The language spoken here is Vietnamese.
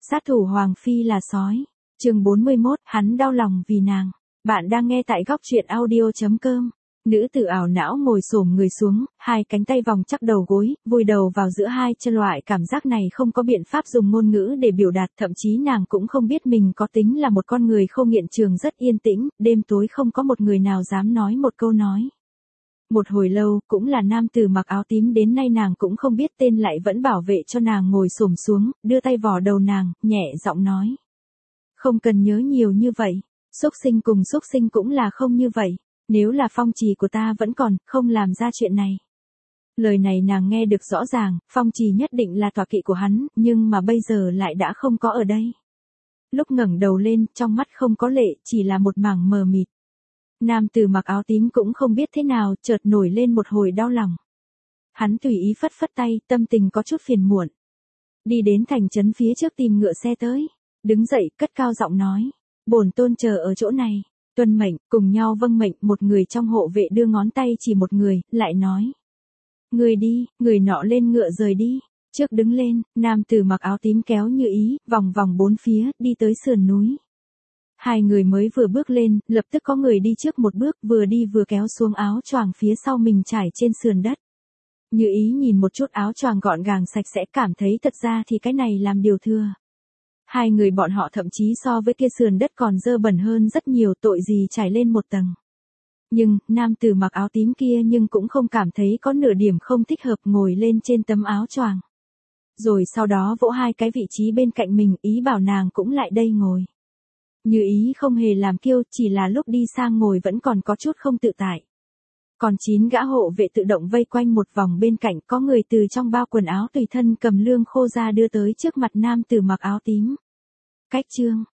Sát thủ Hoàng Phi là sói. Chương 41, hắn đau lòng vì nàng. Bạn đang nghe tại góc truyện audio.com. Nữ tử ảo não ngồi xổm người xuống, hai cánh tay vòng chắc đầu gối, vùi đầu vào giữa hai chân, loại cảm giác này không có biện pháp dùng ngôn ngữ để biểu đạt, thậm chí nàng cũng không biết mình có tính là một con người không nghiện trường rất yên tĩnh, đêm tối không có một người nào dám nói một câu nói. Một hồi lâu, cũng là nam tử mặc áo tím đến nay nàng cũng không biết tên lại vẫn bảo vệ cho nàng ngồi xổm xuống, đưa tay vò đầu nàng, nhẹ giọng nói. Không cần nhớ nhiều như vậy, xúc sinh cùng xúc sinh cũng là không như vậy. Nếu là Phong Trì của ta vẫn còn, không làm ra chuyện này. Lời này nàng nghe được rõ ràng, Phong Trì nhất định là tọa kỵ của hắn, nhưng mà bây giờ lại đã không có ở đây. Lúc ngẩng đầu lên, trong mắt không có lệ, chỉ là một mảng mờ mịt. Nam tử mặc áo tím cũng không biết thế nào, chợt nổi lên một hồi đau lòng. Hắn tùy ý phất phất tay, tâm tình có chút phiền muộn. Đi đến thành trấn phía trước tìm ngựa xe tới. Đứng dậy, cất cao giọng nói. Bổn tôn chờ ở chỗ này. Tuân mệnh, cùng nhau vâng mệnh, một người trong hộ vệ đưa ngón tay chỉ một người, lại nói. Người đi, người nọ lên ngựa rời đi. Trước đứng lên, nam tử mặc áo tím kéo Như Ý, vòng vòng bốn phía, đi tới sườn núi. Hai người mới vừa bước lên, lập tức có người đi trước một bước, vừa đi vừa kéo xuống áo choàng phía sau mình trải trên sườn đất. Như Ý nhìn một chút áo choàng gọn gàng sạch sẽ, cảm thấy thật ra thì cái này làm điều thừa. Hai người bọn họ thậm chí so với kia sườn đất còn dơ bẩn hơn rất nhiều, tội gì trải lên một tầng. Nhưng, nam tử mặc áo tím kia nhưng cũng không cảm thấy có nửa điểm không thích hợp, ngồi lên trên tấm áo choàng. Rồi sau đó vỗ hai cái vị trí bên cạnh mình, ý bảo nàng cũng lại đây ngồi. Như Ý không hề làm kiêu, chỉ là lúc đi sang ngồi vẫn còn có chút không tự tại. Còn 9 gã hộ vệ tự động vây quanh một vòng bên cạnh, có người từ trong bao quần áo tùy thân cầm lương khô ra đưa tới trước mặt nam tử mặc áo tím. Cách chương,